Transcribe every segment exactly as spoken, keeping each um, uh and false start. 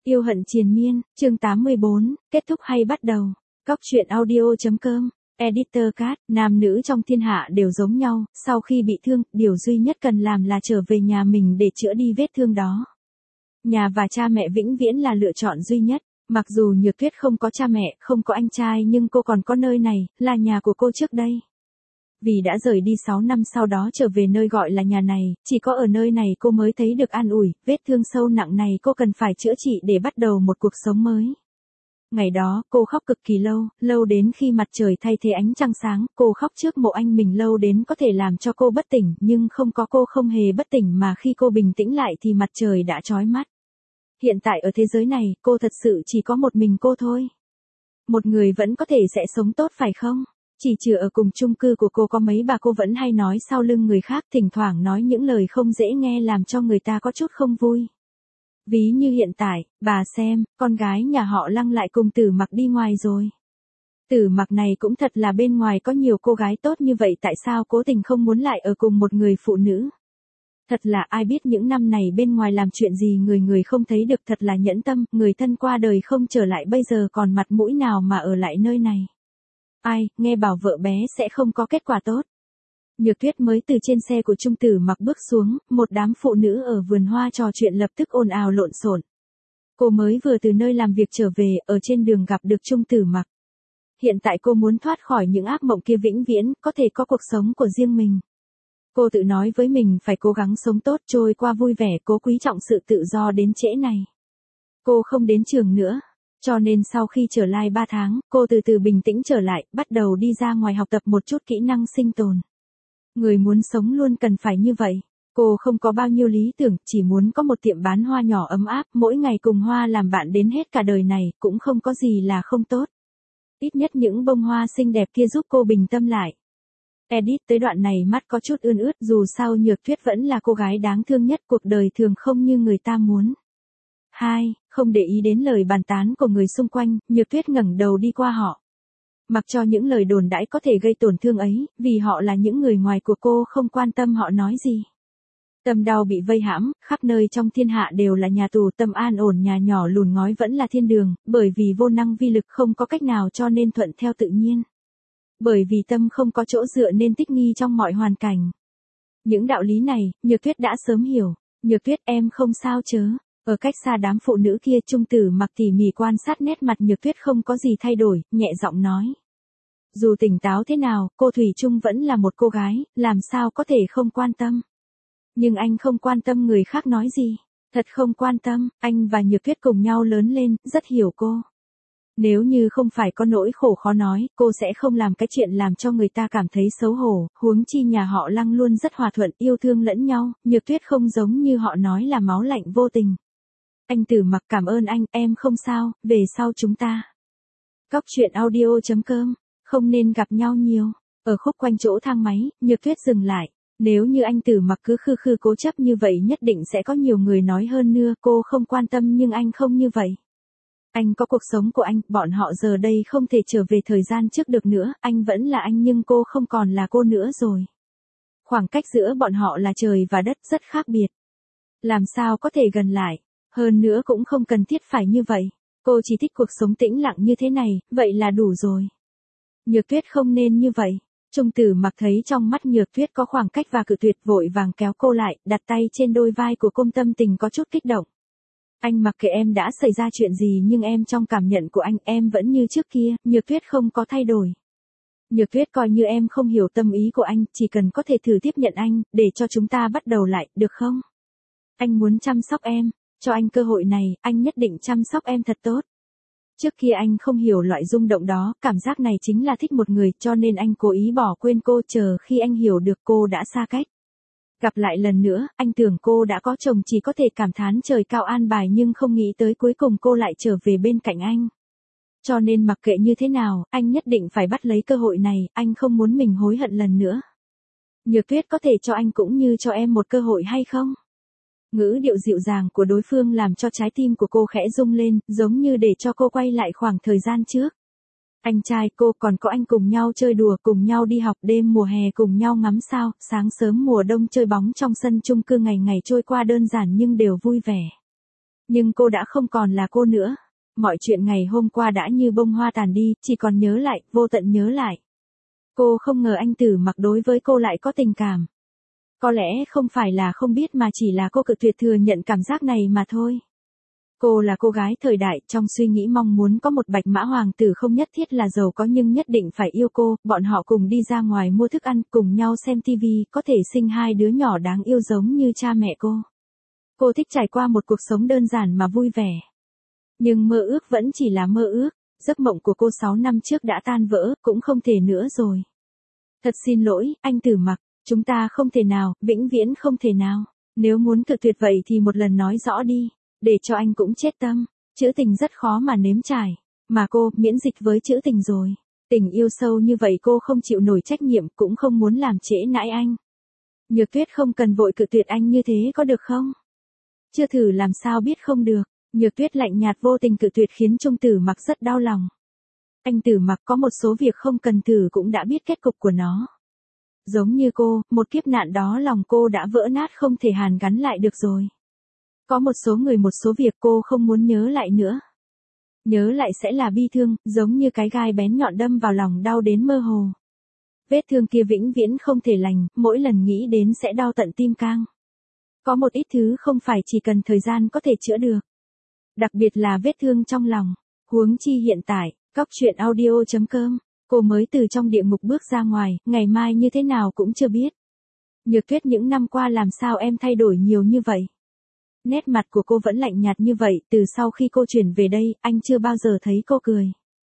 Yêu hận triền miên, chương tám mươi bốn, kết thúc hay bắt đầu. Cóc truyện audio.com, Editor Cat, nam nữ trong thiên hạ đều giống nhau, sau khi bị thương, điều duy nhất cần làm là trở về nhà mình để chữa đi vết thương đó. Nhà và cha mẹ vĩnh viễn là lựa chọn duy nhất. Mặc dù Nhược Tuyết không có cha mẹ, không có anh trai nhưng cô còn có nơi này, là nhà của cô trước đây. Vì đã rời đi sáu năm sau đó trở về nơi gọi là nhà này, chỉ có ở nơi này cô mới thấy được an ủi, vết thương sâu nặng này cô cần phải chữa trị để bắt đầu một cuộc sống mới. Ngày đó, cô khóc cực kỳ lâu, lâu đến khi mặt trời thay thế ánh trăng sáng, cô khóc trước mộ anh mình lâu đến có thể làm cho cô bất tỉnh, nhưng không có cô không hề bất tỉnh mà khi cô bình tĩnh lại thì mặt trời đã chói mắt. Hiện tại ở thế giới này, cô thật sự chỉ có một mình cô thôi. Một người vẫn có thể sẽ sống tốt phải không? Chỉ trừ ở cùng chung cư của cô có mấy bà cô vẫn hay nói sau lưng người khác, thỉnh thoảng nói những lời không dễ nghe làm cho người ta có chút không vui. Ví như hiện tại, bà xem, con gái nhà họ Lăng lại cùng Tử Mặc đi ngoài rồi. Tử Mặc này cũng thật là bên ngoài có nhiều cô gái tốt như vậy tại sao cố tình không muốn lại ở cùng một người phụ nữ. Thật là ai biết những năm này bên ngoài làm chuyện gì người người không thấy được, thật là nhẫn tâm, người thân qua đời không trở lại bây giờ còn mặt mũi nào mà ở lại nơi này. Ai, nghe bảo vợ bé sẽ không có kết quả tốt. Nhược Tuyết mới từ trên xe của Trung Tử Mặc bước xuống, một đám phụ nữ ở vườn hoa trò chuyện lập tức ồn ào lộn xộn. Cô mới vừa từ nơi làm việc trở về, ở trên đường gặp được Trung Tử Mặc. Hiện tại cô muốn thoát khỏi những ác mộng kia vĩnh viễn, có thể có cuộc sống của riêng mình. Cô tự nói với mình phải cố gắng sống tốt trôi qua vui vẻ, cố quý trọng sự tự do đến trễ này. Cô không đến trường nữa. Cho nên sau khi trở lại ba tháng, cô từ từ bình tĩnh trở lại, bắt đầu đi ra ngoài học tập một chút kỹ năng sinh tồn. Người muốn sống luôn cần phải như vậy. Cô không có bao nhiêu lý tưởng, chỉ muốn có một tiệm bán hoa nhỏ ấm áp, mỗi ngày cùng hoa làm bạn đến hết cả đời này, cũng không có gì là không tốt. Ít nhất những bông hoa xinh đẹp kia giúp cô bình tâm lại. Edit tới đoạn này mắt có chút ươn ướt, dù sao Nhược Tuyết vẫn là cô gái đáng thương nhất, cuộc đời thường không như người ta muốn. Hai, không để ý đến lời bàn tán của người xung quanh, Nhược Tuyết ngẩng đầu đi qua họ. Mặc cho những lời đồn đãi có thể gây tổn thương ấy, vì họ là những người ngoài của cô không quan tâm họ nói gì. Tâm đau bị vây hãm, khắp nơi trong thiên hạ đều là nhà tù, tâm an ổn nhà nhỏ lùn ngói vẫn là thiên đường, bởi vì vô năng vi lực không có cách nào cho nên thuận theo tự nhiên. Bởi vì tâm không có chỗ dựa nên thích nghi trong mọi hoàn cảnh. Những đạo lý này, Nhược Tuyết đã sớm hiểu. Nhược Tuyết em không sao chớ. Ở cách xa đám phụ nữ kia, Trung Tử Mặc tỉ mỉ quan sát nét mặt Nhược Tuyết không có gì thay đổi, nhẹ giọng nói. Dù tỉnh táo thế nào, cô Thủy Chung vẫn là một cô gái, làm sao có thể không quan tâm. Nhưng anh không quan tâm người khác nói gì. Thật không quan tâm, anh và Nhược Tuyết cùng nhau lớn lên, rất hiểu cô. Nếu như không phải có nỗi khổ khó nói, cô sẽ không làm cái chuyện làm cho người ta cảm thấy xấu hổ, huống chi nhà họ Lăng luôn rất hòa thuận, yêu thương lẫn nhau, Nhược Tuyết không giống như họ nói là máu lạnh vô tình. Anh Tử Mặc cảm ơn anh, em không sao, về sau chúng ta. Cóc truyện audio.com, không nên gặp nhau nhiều. Ở khúc quanh chỗ thang máy, Nhược Tuyết dừng lại. Nếu như anh Tử Mặc cứ khư khư cố chấp như vậy nhất định sẽ có nhiều người nói hơn nữa, cô không quan tâm nhưng anh không như vậy. Anh có cuộc sống của anh, bọn họ giờ đây không thể trở về thời gian trước được nữa, anh vẫn là anh nhưng cô không còn là cô nữa rồi. Khoảng cách giữa bọn họ là trời và đất, rất khác biệt. Làm sao có thể gần lại? Hơn nữa cũng không cần thiết phải như vậy. Cô chỉ thích cuộc sống tĩnh lặng như thế này, vậy là đủ rồi. Nhược Tuyết không nên như vậy. Trung Tử Mặc thấy trong mắt Nhược Tuyết có khoảng cách và cự tuyệt, vội vàng kéo cô lại, đặt tay trên đôi vai của cô, tâm tình có chút kích động. Anh mặc kệ em đã xảy ra chuyện gì nhưng em trong cảm nhận của anh, em vẫn như trước kia, Nhược Tuyết không có thay đổi. Nhược Tuyết coi như em không hiểu tâm ý của anh, chỉ cần có thể thử tiếp nhận anh, để cho chúng ta bắt đầu lại, được không? Anh muốn chăm sóc em, cho anh cơ hội này, anh nhất định chăm sóc em thật tốt. Trước kia anh không hiểu loại rung động đó, cảm giác này chính là thích một người, cho nên anh cố ý bỏ quên cô, chờ khi anh hiểu được cô đã xa cách. Gặp lại lần nữa, anh tưởng cô đã có chồng, chỉ có thể cảm thán trời cao an bài nhưng không nghĩ tới cuối cùng cô lại trở về bên cạnh anh. Cho nên mặc kệ như thế nào, anh nhất định phải bắt lấy cơ hội này, anh không muốn mình hối hận lần nữa. Nhược Tuyết có thể cho anh cũng như cho em một cơ hội hay không? Ngữ điệu dịu dàng của đối phương làm cho trái tim của cô khẽ rung lên, giống như để cho cô quay lại khoảng thời gian trước. Anh trai cô còn có anh cùng nhau chơi đùa, cùng nhau đi học, đêm mùa hè cùng nhau ngắm sao, sáng sớm mùa đông chơi bóng trong sân chung cư, ngày ngày trôi qua đơn giản nhưng đều vui vẻ. Nhưng cô đã không còn là cô nữa. Mọi chuyện ngày hôm qua đã như bông hoa tàn đi, chỉ còn nhớ lại, vô tận nhớ lại. Cô không ngờ anh Tử Mặc đối với cô lại có tình cảm. Có lẽ không phải là không biết mà chỉ là cô cự tuyệt thừa nhận cảm giác này mà thôi. Cô là cô gái thời đại, trong suy nghĩ mong muốn có một bạch mã hoàng tử không nhất thiết là giàu có nhưng nhất định phải yêu cô, bọn họ cùng đi ra ngoài mua thức ăn, cùng nhau xem tivi, có thể sinh hai đứa nhỏ đáng yêu giống như cha mẹ cô. Cô thích trải qua một cuộc sống đơn giản mà vui vẻ. Nhưng mơ ước vẫn chỉ là mơ ước, giấc mộng của cô sáu năm trước đã tan vỡ, cũng không thể nữa rồi. Thật xin lỗi, anh Tử Mặc, chúng ta không thể nào, vĩnh viễn không thể nào. Nếu muốn cự tuyệt vậy thì một lần nói rõ đi, để cho anh cũng chết tâm. Chữ tình rất khó mà nếm trải, mà cô miễn dịch với chữ tình rồi. Tình yêu sâu như vậy cô không chịu nổi trách nhiệm, cũng không muốn làm trễ nãi anh. Nhược Tuyết không cần vội cự tuyệt anh như thế có được không? Chưa thử làm sao biết không được. Nhược Tuyết lạnh nhạt vô tình cự tuyệt khiến Trung Tử Mặc rất đau lòng. Anh Tử Mặc có một số việc không cần thử cũng đã biết kết cục của nó. Giống như cô, một kiếp nạn đó lòng cô đã vỡ nát không thể hàn gắn lại được rồi. Có một số người một số việc cô không muốn nhớ lại nữa. Nhớ lại sẽ là bi thương, giống như cái gai bén nhọn đâm vào lòng đau đến mơ hồ. Vết thương kia vĩnh viễn không thể lành, mỗi lần nghĩ đến sẽ đau tận tim gang. Có một ít thứ không phải chỉ cần thời gian có thể chữa được. Đặc biệt là vết thương trong lòng. Huống chi hiện tại, cóc truyện audio chấm com, cô mới từ trong địa ngục bước ra ngoài, ngày mai như thế nào cũng chưa biết. Nhược Tuyết những năm qua làm sao em thay đổi nhiều như vậy? Nét mặt của cô vẫn lạnh nhạt như vậy, từ sau khi cô chuyển về đây, anh chưa bao giờ thấy cô cười.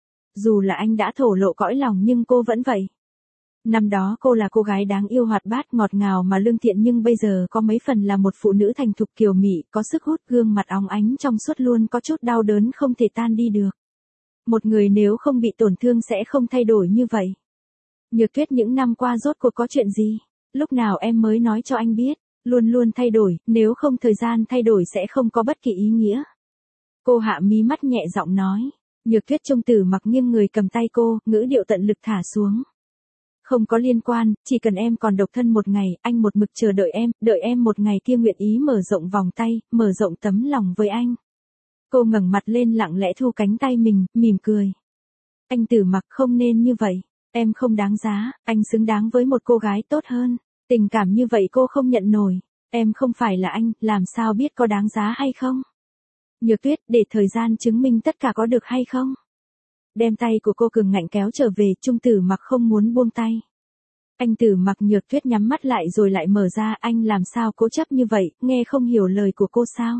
Dù là anh đã thổ lộ cõi lòng nhưng cô vẫn vậy. Năm đó cô là cô gái đáng yêu hoạt bát ngọt ngào mà lương thiện nhưng bây giờ có mấy phần là một phụ nữ thành thục kiều mị, có sức hút gương mặt óng ánh trong suốt luôn có chút đau đớn không thể tan đi được. Một người nếu không bị tổn thương sẽ không thay đổi như vậy. Nhược Tuyết những năm qua rốt cuộc có chuyện gì? Lúc nào em mới nói cho anh biết? Luôn luôn thay đổi, nếu không thời gian thay đổi sẽ không có bất kỳ ý nghĩa. Cô hạ mí mắt nhẹ giọng nói. Nhược Tuyết Trung Tử Mặc nghiêng người cầm tay cô, ngữ điệu tận lực thả xuống. Không có liên quan, chỉ cần em còn độc thân một ngày, anh một mực chờ đợi em, đợi em một ngày kia nguyện ý mở rộng vòng tay, mở rộng tấm lòng với anh. Cô ngẩng mặt lên lặng lẽ thu cánh tay mình, mỉm cười. Anh Tử Mặc không nên như vậy, em không đáng giá, anh xứng đáng với một cô gái tốt hơn. Tình cảm như vậy cô không nhận nổi, em không phải là anh, làm sao biết có đáng giá hay không? Nhược Tuyết, để thời gian chứng minh tất cả có được hay không? Đem tay của cô cường ngạnh kéo trở về, Trung Tử Mặc không muốn buông tay. Anh Tử Mặc. Nhược Tuyết nhắm mắt lại rồi lại mở ra, anh làm sao cố chấp như vậy, nghe không hiểu lời của cô sao?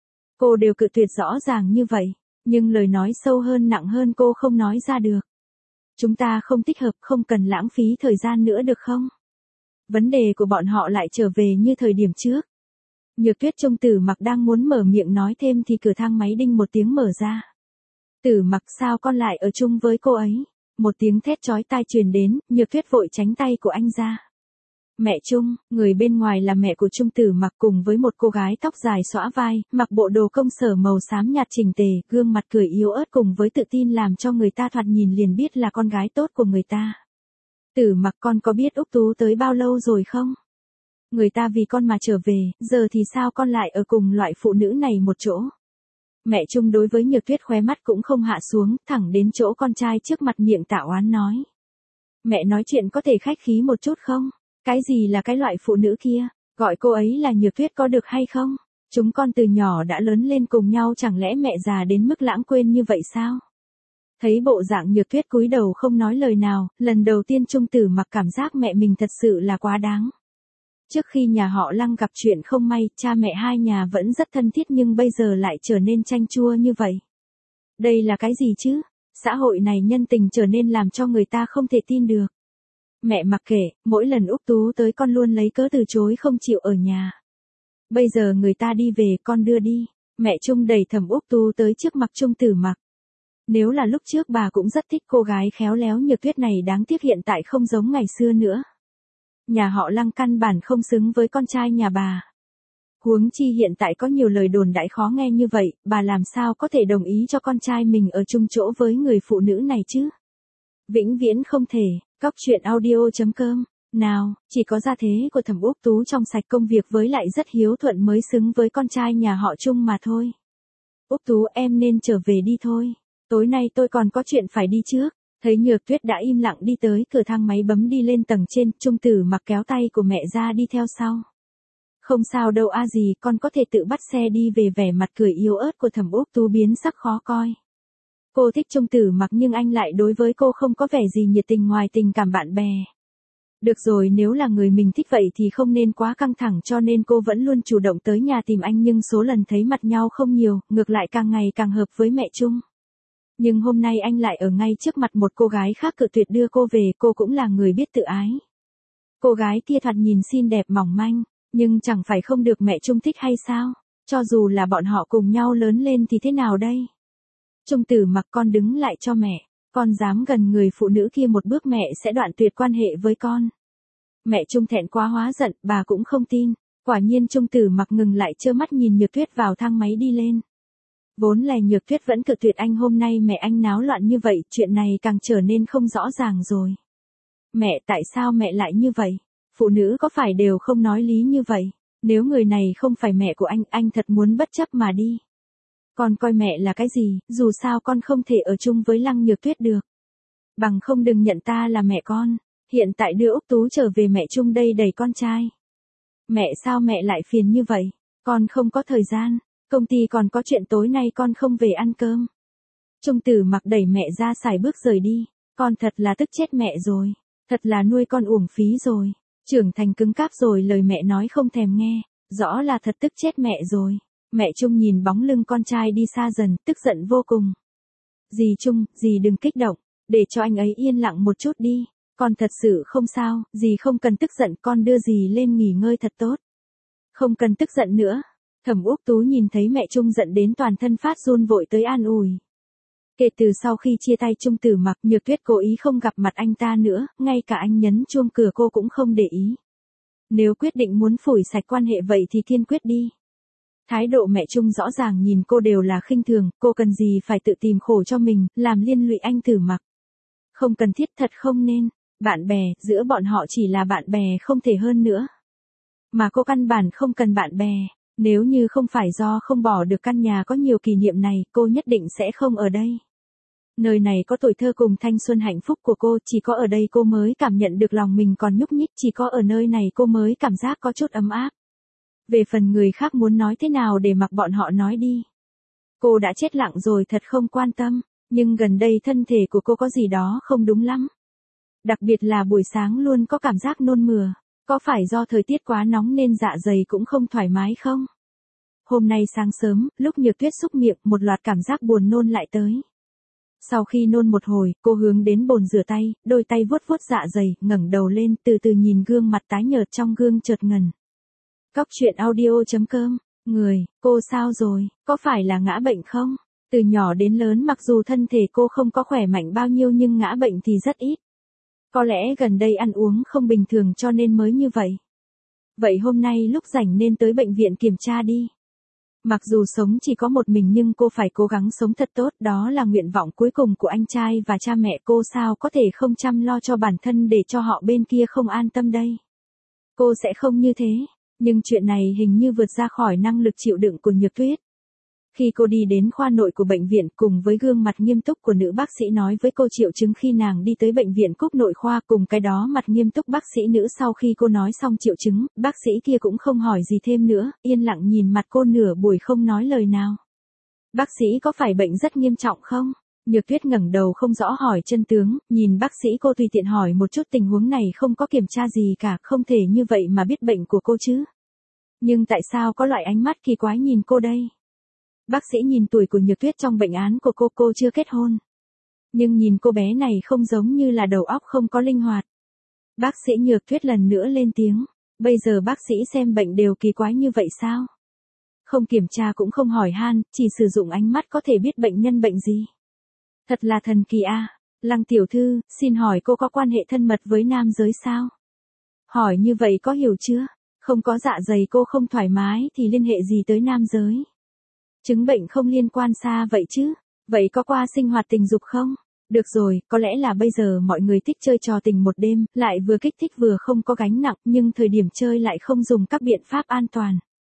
Cô đều cự tuyệt rõ ràng như vậy, nhưng lời nói sâu hơn nặng hơn cô không nói ra được. Chúng ta không thích hợp, không cần lãng phí thời gian nữa được không? Vấn đề của bọn họ lại trở về như thời điểm trước. Nhược Tuyết Trung Tử Mặc đang muốn mở miệng nói thêm thì cửa thang máy đinh một tiếng mở ra. Tử Mặc, sao con lại ở chung với cô ấy? Một tiếng thét chói tai truyền đến, Nhược Tuyết vội tránh tay của anh ra. Mẹ Trung, người bên ngoài là mẹ của Trung Tử Mặc cùng với một cô gái tóc dài xõa vai, mặc bộ đồ công sở màu xám nhạt chỉnh tề, gương mặt cười yếu ớt cùng với tự tin làm cho người ta thoạt nhìn liền biết là con gái tốt của người ta. Tử Mặc, con có biết Úc Tú tới bao lâu rồi không? Người ta vì con mà trở về, giờ thì sao con lại ở cùng loại phụ nữ này một chỗ? Mẹ Trung đối với Nhược Tuyết khóe mắt cũng không hạ xuống, thẳng đến chỗ con trai trước mặt miệng tạ oán nói. Mẹ nói chuyện có thể khách khí một chút không? Cái gì là cái loại phụ nữ kia? Gọi cô ấy là Nhược Tuyết có được hay không? Chúng con từ nhỏ đã lớn lên cùng nhau, chẳng lẽ mẹ già đến mức lãng quên như vậy sao? Thấy bộ dạng Nhược Tuyết cúi đầu không nói lời nào, lần đầu tiên Trung Tử Mặc cảm giác mẹ mình thật sự là quá đáng. Trước khi nhà họ Lăng gặp chuyện không may, cha mẹ hai nhà vẫn rất thân thiết nhưng bây giờ lại trở nên chanh chua như vậy. Đây là cái gì chứ? Xã hội này nhân tình trở nên làm cho người ta không thể tin được. Mẹ mặc kệ, mỗi lần Úc Tú tới con luôn lấy cớ từ chối không chịu ở nhà. Bây giờ người ta đi về, con đưa đi. Mẹ Trung đẩy Thẩm Úc Tú tới trước mặt Trung Tử Mặc. Nếu là lúc trước bà cũng rất thích cô gái khéo léo Nhược Tuyết này, đáng tiếc hiện tại không giống ngày xưa nữa. Nhà họ Lăng căn bản không xứng với con trai nhà bà. Huống chi hiện tại có nhiều lời đồn đãi khó nghe như vậy, bà làm sao có thể đồng ý cho con trai mình ở chung chỗ với người phụ nữ này chứ? Vĩnh viễn không thể. Cóc truyện audio chấm com. Nào, chỉ có gia thế của Thẩm Úc Tú trong sạch công việc với lại rất hiếu thuận mới xứng với con trai nhà họ Trung mà thôi. Úc Tú em nên trở về đi thôi. Tối nay tôi còn có chuyện phải đi trước. Thấy Nhược Tuyết đã im lặng đi tới cửa thang máy bấm đi lên tầng trên, Trung Tử Mặc kéo tay của mẹ ra đi theo sau. Không sao đâu a gì, con có thể tự bắt xe đi về. Vẻ mặt cười yếu ớt của Thẩm Úc Tú biến sắc khó coi. Cô thích Trung Tử Mặc nhưng anh lại đối với cô không có vẻ gì nhiệt tình ngoài tình cảm bạn bè. Được rồi, nếu là người mình thích vậy thì không nên quá căng thẳng, cho nên cô vẫn luôn chủ động tới nhà tìm anh, nhưng số lần thấy mặt nhau không nhiều, ngược lại càng ngày càng hợp với mẹ Trung. Nhưng hôm nay anh lại ở ngay trước mặt một cô gái khác cự tuyệt đưa cô về, cô cũng là người biết tự ái. Cô gái kia thoạt nhìn xinh đẹp mỏng manh, nhưng chẳng phải không được mẹ Trung thích hay sao? Cho dù là bọn họ cùng nhau lớn lên thì thế nào đây? Trung Tử Mặc, con đứng lại cho mẹ. Con dám gần người phụ nữ kia một bước mẹ sẽ đoạn tuyệt quan hệ với con. Mẹ Trung thẹn quá hóa giận, bà cũng không tin. Quả nhiên Trung Tử Mặc ngừng lại trơ mắt nhìn Nhược Tuyết vào thang máy đi lên. Vốn là Nhược Tuyết vẫn cự tuyệt anh, hôm nay mẹ anh náo loạn như vậy, chuyện này càng trở nên không rõ ràng rồi. Mẹ, tại sao mẹ lại như vậy? Phụ nữ có phải đều không nói lý như vậy? Nếu người này không phải mẹ của anh, anh thật muốn bất chấp mà đi. Con coi mẹ là cái gì, dù sao con không thể ở chung với Lăng Nhược Tuyết được. Bằng không đừng nhận ta là mẹ con. Hiện tại đưa Úc Tú trở về mẹ Trung đây đầy con trai. Mẹ, sao mẹ lại phiền như vậy? Con không có thời gian. Công ty còn có chuyện, tối nay con không về ăn cơm. Trung Tử Mặc đẩy mẹ ra sải bước rời đi. Con thật là tức chết mẹ rồi. Thật là nuôi con uổng phí rồi. Trưởng thành cứng cáp rồi, lời mẹ nói không thèm nghe. Rõ là thật tức chết mẹ rồi. Mẹ Trung nhìn bóng lưng con trai đi xa dần, tức giận vô cùng. Dì Trung, dì đừng kích động. Để cho anh ấy yên lặng một chút đi. Con thật sự không sao, dì không cần tức giận, con đưa dì lên nghỉ ngơi thật tốt. Không cần tức giận nữa. Thẩm Úc Tú nhìn thấy mẹ Trung giận đến toàn thân phát run, vội tới an ủi. Kể từ sau khi chia tay Trung Tử Mặc, Nhược Tuyết cố ý không gặp mặt anh ta nữa, ngay cả anh nhấn chuông cửa cô cũng không để ý. Nếu quyết định muốn phủi sạch quan hệ vậy thì kiên quyết đi. Thái độ mẹ Trung rõ ràng nhìn cô đều là khinh thường, cô cần gì phải tự tìm khổ cho mình, làm liên lụy anh Tử Mặc. Không cần thiết, thật không nên. Bạn bè, giữa bọn họ chỉ là bạn bè không thể hơn nữa. Mà cô căn bản không cần bạn bè. Nếu như không phải do không bỏ được căn nhà có nhiều kỷ niệm này, cô nhất định sẽ không ở đây. Nơi này có tuổi thơ cùng thanh xuân hạnh phúc của cô, chỉ có ở đây cô mới cảm nhận được lòng mình còn nhúc nhích, chỉ có ở nơi này cô mới cảm giác có chút ấm áp. Về phần người khác muốn nói thế nào để mặc bọn họ nói đi. Cô đã chết lặng rồi, thật không quan tâm, nhưng gần đây thân thể của cô có gì đó không đúng lắm. Đặc biệt là buổi sáng luôn có cảm giác nôn mửa. Có phải do thời tiết quá nóng nên dạ dày cũng không thoải mái không? Hôm nay sáng sớm, lúc Nhược Tuyết xúc miệng, một loạt cảm giác buồn nôn lại tới. Sau khi nôn một hồi, cô hướng đến bồn rửa tay, đôi tay vuốt vuốt dạ dày, ngẩng đầu lên, từ từ nhìn gương mặt tái nhợt trong gương chợt ngẩn. Cóc truyện audio chấm com, người, cô sao rồi, có phải là ngã bệnh không? Từ nhỏ đến lớn mặc dù thân thể cô không có khỏe mạnh bao nhiêu nhưng ngã bệnh thì rất ít. Có lẽ gần đây ăn uống không bình thường cho nên mới như vậy. Vậy hôm nay lúc rảnh nên tới bệnh viện kiểm tra đi. Mặc dù sống chỉ có một mình nhưng cô phải cố gắng sống thật tốt, đó là nguyện vọng cuối cùng của anh trai và cha mẹ cô, sao có thể không chăm lo cho bản thân để cho họ bên kia không an tâm đây. Cô sẽ không như thế, nhưng chuyện này hình như vượt ra khỏi năng lực chịu đựng của Nhược Tuyết. Khi cô đi đến khoa nội của bệnh viện cùng với gương mặt nghiêm túc của nữ bác sĩ nói với cô triệu chứng khi nàng đi tới bệnh viện Cúc nội khoa, cùng cái đó mặt nghiêm túc bác sĩ nữ sau khi cô nói xong triệu chứng, bác sĩ kia cũng không hỏi gì thêm nữa, yên lặng nhìn mặt cô nửa buổi không nói lời nào. Bác sĩ có phải bệnh rất nghiêm trọng không? Nhược Tuyết ngẩng đầu không rõ hỏi chân tướng, nhìn bác sĩ cô tùy tiện hỏi một chút, tình huống này không có kiểm tra gì cả, không thể như vậy mà biết bệnh của cô chứ. Nhưng tại sao có loại ánh mắt kỳ quái nhìn cô đây? Bác sĩ nhìn tuổi của Nhược Tuyết trong bệnh án của cô, cô chưa kết hôn. Nhưng nhìn cô bé này không giống như là đầu óc không có linh hoạt. Bác sĩ Nhược Tuyết lần nữa lên tiếng, bây giờ bác sĩ xem bệnh đều kỳ quái như vậy sao? Không kiểm tra cũng không hỏi han, chỉ sử dụng ánh mắt có thể biết bệnh nhân bệnh gì. Thật là thần kỳ a. À. Lăng tiểu thư, xin hỏi cô có quan hệ thân mật với nam giới sao? Hỏi như vậy có hiểu chưa? Không có dạ dày cô không thoải mái thì liên hệ gì tới nam giới? Chứng bệnh không liên quan xa vậy chứ? Vậy có qua sinh hoạt tình dục không? Được rồi, có lẽ là bây giờ mọi người thích chơi trò tình một đêm, lại vừa kích thích vừa không có gánh nặng, nhưng thời điểm chơi lại không dùng các biện pháp an toàn.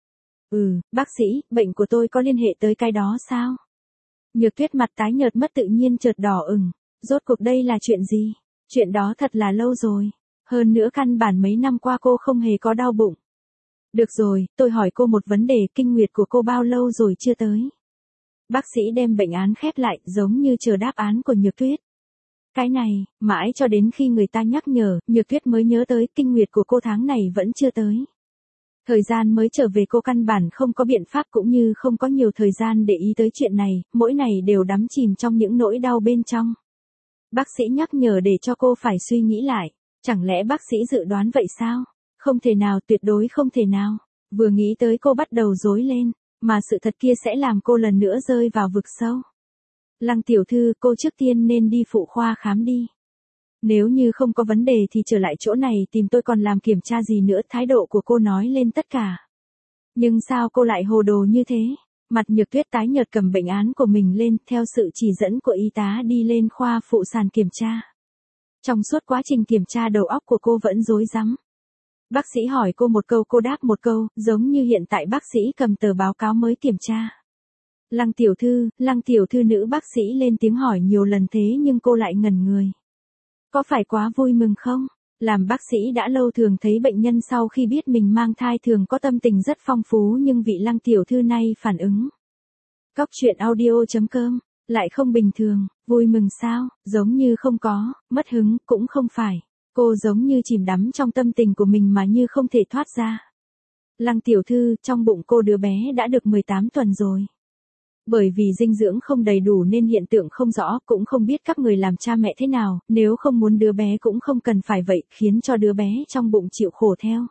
Ừ, bác sĩ, bệnh của tôi có liên hệ tới cái đó sao? Nhược Tuyết mặt tái nhợt mất tự nhiên chợt đỏ ửng. Rốt cuộc đây là chuyện gì? Chuyện đó thật là lâu rồi. Hơn nữa căn bản mấy năm qua cô không hề có đau bụng. Được rồi, tôi hỏi cô một vấn đề, kinh nguyệt của cô bao lâu rồi chưa tới? Bác sĩ đem bệnh án khép lại, giống như chờ đáp án của Nhược Tuyết. Cái này, mãi cho đến khi người ta nhắc nhở, Nhược Tuyết mới nhớ tới kinh nguyệt của cô tháng này vẫn chưa tới. Thời gian mới trở về cô căn bản không có biện pháp cũng như không có nhiều thời gian để ý tới chuyện này, mỗi ngày đều đắm chìm trong những nỗi đau bên trong. Bác sĩ nhắc nhở để cho cô phải suy nghĩ lại, chẳng lẽ bác sĩ dự đoán vậy sao? Không thể nào, tuyệt đối không thể nào. Vừa nghĩ tới cô bắt đầu rối lên, mà sự thật kia sẽ làm cô lần nữa rơi vào vực sâu. Lăng tiểu thư, cô trước tiên nên đi phụ khoa khám đi. Nếu như không có vấn đề thì trở lại chỗ này tìm tôi còn làm kiểm tra gì nữa, thái độ của cô nói lên tất cả. Nhưng sao cô lại hồ đồ như thế? Mặt Nhược Tuyết tái nhợt cầm bệnh án của mình lên, theo sự chỉ dẫn của y tá đi lên khoa phụ sản kiểm tra. Trong suốt quá trình kiểm tra đầu óc của cô vẫn rối rắm. Bác sĩ hỏi cô một câu cô đáp một câu, giống như hiện tại bác sĩ cầm tờ báo cáo mới kiểm tra. Lăng tiểu thư, lăng tiểu thư, nữ bác sĩ lên tiếng hỏi nhiều lần thế nhưng cô lại ngẩn người. Có phải quá vui mừng không? Làm bác sĩ đã lâu thường thấy bệnh nhân sau khi biết mình mang thai thường có tâm tình rất phong phú nhưng vị lăng tiểu thư này phản ứng. Cóc truyện audio chấm com, lại không bình thường, vui mừng sao, giống như không có, mất hứng cũng không phải. Cô giống như chìm đắm trong tâm tình của mình mà như không thể thoát ra. Lăng tiểu thư, trong bụng cô đứa bé đã được mười tám tuần rồi. Bởi vì dinh dưỡng không đầy đủ nên hiện tượng không rõ, cũng không biết các người làm cha mẹ thế nào, nếu không muốn đứa bé cũng không cần phải vậy, khiến cho đứa bé trong bụng chịu khổ theo.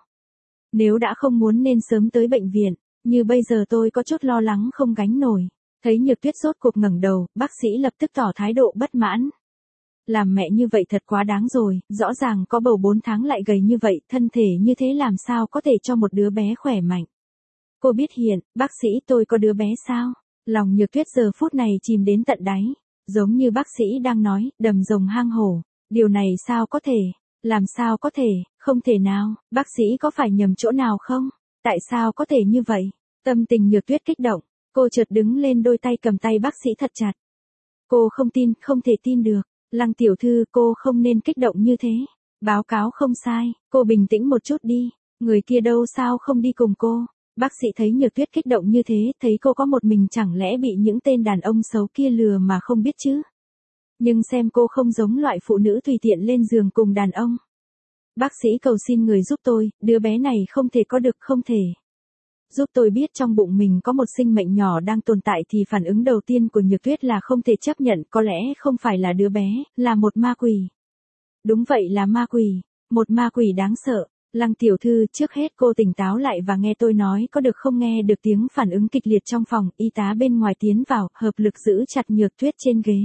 Nếu đã không muốn nên sớm tới bệnh viện, như bây giờ tôi có chút lo lắng không gánh nổi. Thấy Nhược Tuyết rốt cuộc ngẩng đầu, bác sĩ lập tức tỏ thái độ bất mãn. Làm mẹ như vậy thật quá đáng rồi, rõ ràng có bầu bốn tháng lại gầy như vậy, thân thể như thế làm sao có thể cho một đứa bé khỏe mạnh. Cô biết hiện, bác sĩ tôi có đứa bé sao? Lòng Nhược Tuyết giờ phút này chìm đến tận đáy, giống như bác sĩ đang nói, đầm rồng hang hổ, điều này sao có thể, làm sao có thể, không thể nào, bác sĩ có phải nhầm chỗ nào không, tại sao có thể như vậy, tâm tình Nhược Tuyết kích động, cô chợt đứng lên đôi tay cầm tay bác sĩ thật chặt. Cô không tin, không thể tin được, Lăng tiểu thư, cô không nên kích động như thế, báo cáo không sai, cô bình tĩnh một chút đi, người kia đâu sao không đi cùng cô. Bác sĩ thấy Nhược Tuyết kích động như thế, thấy cô có một mình chẳng lẽ bị những tên đàn ông xấu kia lừa mà không biết chứ. Nhưng xem cô không giống loại phụ nữ tùy tiện lên giường cùng đàn ông. Bác sĩ cầu xin người giúp tôi, đứa bé này không thể có được, không thể. Giúp tôi biết trong bụng mình có một sinh mệnh nhỏ đang tồn tại thì phản ứng đầu tiên của Nhược Tuyết là không thể chấp nhận, có lẽ không phải là đứa bé, là một ma quỷ. Đúng vậy, là ma quỷ, một ma quỷ đáng sợ. Lăng tiểu thư, trước hết cô tỉnh táo lại và nghe tôi nói có được không? Nghe được tiếng phản ứng kịch liệt trong phòng, y tá bên ngoài tiến vào, hợp lực giữ chặt Nhược Tuyết trên ghế.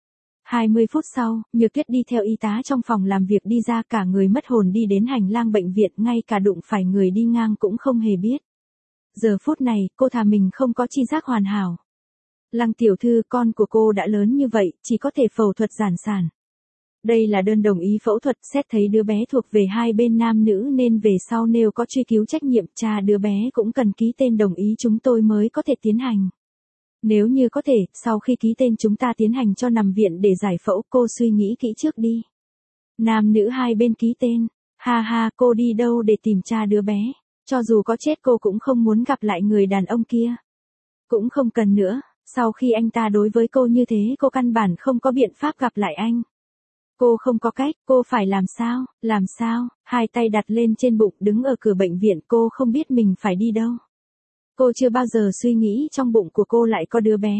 hai mươi phút sau, Nhược Tuyết đi theo y tá trong phòng làm việc đi ra, cả người mất hồn đi đến hành lang bệnh viện, ngay cả đụng phải người đi ngang cũng không hề biết. Giờ phút này, cô thà mình không có chi giác hoàn hảo. Lăng tiểu thư, con của cô đã lớn như vậy, chỉ có thể phẫu thuật giản sản. Đây là đơn đồng ý phẫu thuật, xét thấy đứa bé thuộc về hai bên nam nữ nên về sau nếu có truy cứu trách nhiệm, cha đứa bé cũng cần ký tên đồng ý chúng tôi mới có thể tiến hành. Nếu như có thể, sau khi ký tên chúng ta tiến hành cho nằm viện để giải phẫu, cô suy nghĩ kỹ trước đi. Nam nữ hai bên ký tên, ha ha, cô đi đâu để tìm cha đứa bé, cho dù có chết cô cũng không muốn gặp lại người đàn ông kia. Cũng không cần nữa, sau khi anh ta đối với cô như thế cô căn bản không có biện pháp gặp lại anh. Cô không có cách, cô phải làm sao, làm sao, hai tay đặt lên trên bụng đứng ở cửa bệnh viện, cô không biết mình phải đi đâu. Cô chưa bao giờ suy nghĩ trong bụng của cô lại có đứa bé.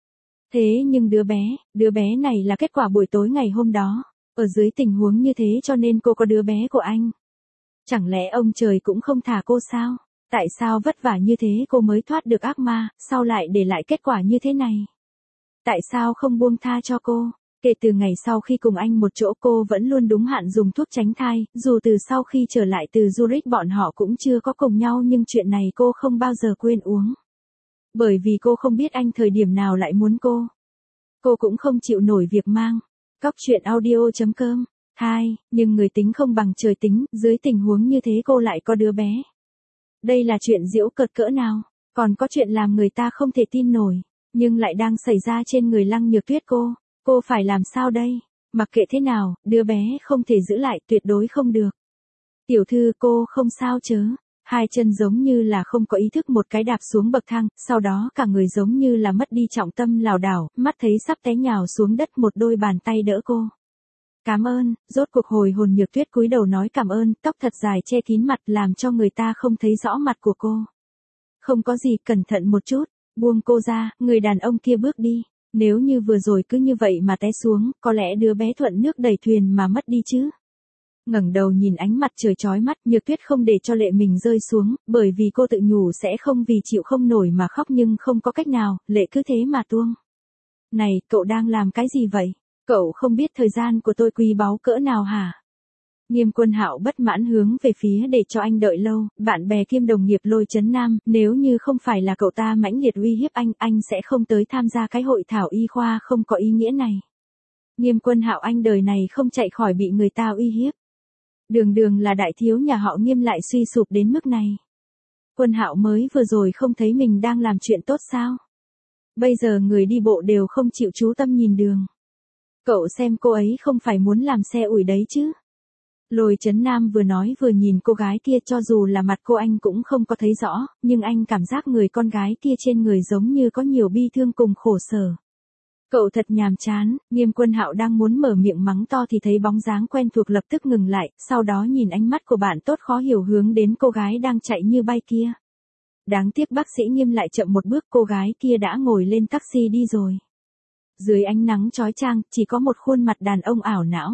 Thế nhưng đứa bé, đứa bé này là kết quả buổi tối ngày hôm đó, ở dưới tình huống như thế cho nên cô có đứa bé của anh. Chẳng lẽ ông trời cũng không thả cô sao? Tại sao vất vả như thế cô mới thoát được ác ma, sau lại để lại kết quả như thế này? Tại sao không buông tha cho cô? Kể từ ngày sau khi cùng anh một chỗ cô vẫn luôn đúng hạn dùng thuốc tránh thai, dù từ sau khi trở lại từ Zurich bọn họ cũng chưa có cùng nhau nhưng chuyện này cô không bao giờ quên uống. Bởi vì cô không biết anh thời điểm nào lại muốn cô. Cô cũng không chịu nổi việc mang. Cóc truyện audio chấm com. Hai, nhưng người tính không bằng trời tính, dưới tình huống như thế cô lại có đứa bé. Đây là chuyện giễu cợt cỡ nào? Còn có chuyện làm người ta không thể tin nổi, nhưng lại đang xảy ra trên người Lăng Nhược Tuyết cô. Cô phải làm sao đây? Mặc kệ thế nào, đứa bé không thể giữ lại, tuyệt đối không được. Tiểu thư cô không sao chớ. Hai chân giống như là không có ý thức một cái đạp xuống bậc thang, sau đó cả người giống như là mất đi trọng tâm lảo đảo, mắt thấy sắp té nhào xuống đất, một đôi bàn tay đỡ cô. Cảm ơn, rốt cuộc hồi hồn Nhược Tuyết cúi đầu nói cảm ơn, tóc thật dài che kín mặt làm cho người ta không thấy rõ mặt của cô. Không có gì, cẩn thận một chút, buông cô ra, người đàn ông kia bước đi. Nếu như vừa rồi cứ như vậy mà té xuống, có lẽ đứa bé thuận nước đẩy thuyền mà mất đi chứ. Ngẩng đầu nhìn ánh mặt trời chói mắt, Nhược Tuyết không để cho lệ mình rơi xuống, bởi vì cô tự nhủ sẽ không vì chịu không nổi mà khóc, nhưng không có cách nào, lệ cứ thế mà tuông. Này, cậu đang làm cái gì vậy? Cậu không biết thời gian của tôi quý báu cỡ nào hả? Nghiêm Quân Hạo bất mãn hướng về phía để cho anh đợi lâu, bạn bè kiêm đồng nghiệp Lôi Chấn Nam, nếu như không phải là cậu ta mãnh liệt uy hiếp anh, anh sẽ không tới tham gia cái hội thảo y khoa không có ý nghĩa này. Nghiêm Quân Hạo anh đời này không chạy khỏi bị người ta uy hiếp. Đường đường là đại thiếu nhà họ Nghiêm lại suy sụp đến mức này. Quân Hạo mới vừa rồi không thấy mình đang làm chuyện tốt sao? Bây giờ người đi bộ đều không chịu chú tâm nhìn đường. Cậu xem cô ấy không phải muốn làm xe ủi đấy chứ? Lôi Chấn Nam vừa nói vừa nhìn cô gái kia, cho dù là mặt cô anh cũng không có thấy rõ, nhưng anh cảm giác người con gái kia trên người giống như có nhiều bi thương cùng khổ sở. Cậu thật nhàm chán. Nghiêm Quân Hạo đang muốn mở miệng mắng to thì thấy bóng dáng quen thuộc lập tức ngừng lại, sau đó nhìn ánh mắt của bạn tốt khó hiểu hướng đến cô gái đang chạy như bay kia. Đáng tiếc bác sĩ Nghiêm lại chậm một bước, cô gái kia đã ngồi lên taxi đi rồi. Dưới ánh nắng chói chang, chỉ có một khuôn mặt đàn ông ảo não.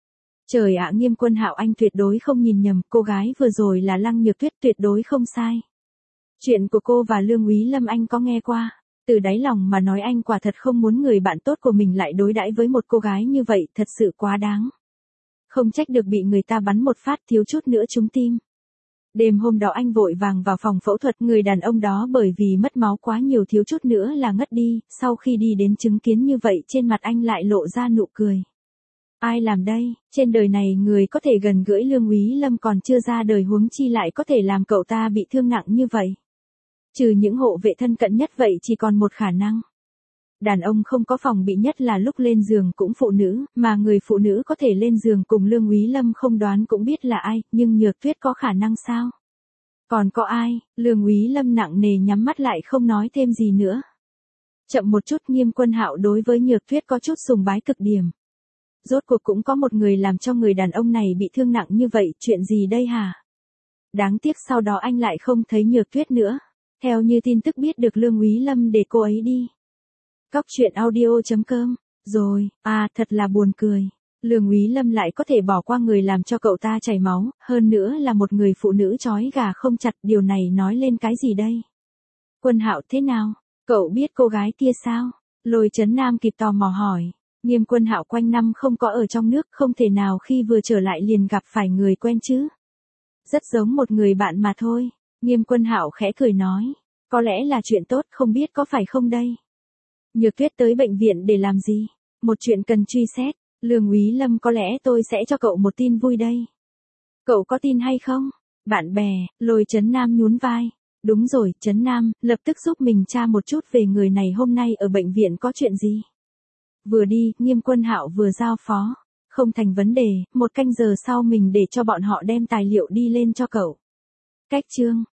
Trời ạ, Nghiêm Quân Hạo anh tuyệt đối không nhìn nhầm, cô gái vừa rồi là Lăng Nhược Tuyết, tuyệt đối không sai. Chuyện của cô và Lương Úy Lâm anh có nghe qua. Từ đáy lòng mà nói anh quả thật không muốn người bạn tốt của mình lại đối đãi với một cô gái như vậy, thật sự quá đáng. Không trách được bị người ta bắn một phát thiếu chút nữa trúng tim. Đêm hôm đó anh vội vàng vào phòng phẫu thuật, người đàn ông đó bởi vì mất máu quá nhiều thiếu chút nữa là ngất đi, sau khi đi đến chứng kiến như vậy trên mặt anh lại lộ ra nụ cười. Ai làm đây, trên đời này người có thể gần gũi Lương Úy Lâm còn chưa ra đời, huống chi lại có thể làm cậu ta bị thương nặng như vậy. Trừ những hộ vệ thân cận nhất vậy chỉ còn một khả năng. Đàn ông không có phòng bị, nhất là lúc lên giường cũng phụ nữ, mà người phụ nữ có thể lên giường cùng Lương Úy Lâm không đoán cũng biết là ai, nhưng Nhược Tuyết có khả năng sao? Còn có ai? Lương Úy Lâm nặng nề nhắm mắt lại không nói thêm gì nữa. Chậm một chút, Nghiêm Quân Hạo đối với Nhược Tuyết có chút sùng bái cực điểm. Rốt cuộc cũng có một người làm cho người đàn ông này bị thương nặng như vậy, chuyện gì đây hả? Đáng tiếc sau đó anh lại không thấy Nhược Tuyết nữa. Theo như tin tức biết được Lương Úy Lâm để cô ấy đi. Cóc truyện audio chấm com. Rồi, à thật là buồn cười. Lương Úy Lâm lại có thể bỏ qua người làm cho cậu ta chảy máu, hơn nữa là một người phụ nữ trói gà không chặt, điều này nói lên cái gì đây? Quân Hạo thế nào? Cậu biết cô gái kia sao? Lôi Chấn Nam kịp tò mò hỏi. Nghiêm Quân Hạo quanh năm không có ở trong nước, không thể nào khi vừa trở lại liền gặp phải người quen chứ. Rất giống một người bạn mà thôi. Nghiêm Quân Hạo khẽ cười nói. Có lẽ là chuyện tốt, không biết có phải không đây? Nhược Tuyết tới bệnh viện để làm gì? Một chuyện cần truy xét. Lương Úy Lâm, có lẽ tôi sẽ cho cậu một tin vui đây. Cậu có tin hay không? Bạn bè. Lôi Chấn Nam nhún vai. Đúng rồi, Chấn Nam, lập tức giúp mình tra một chút về người này hôm nay ở bệnh viện có chuyện gì. Vừa đi, Nghiêm Quân Hạo vừa giao phó. Không thành vấn đề, một canh giờ sau mình để cho bọn họ đem tài liệu đi lên cho cậu. Cách chương.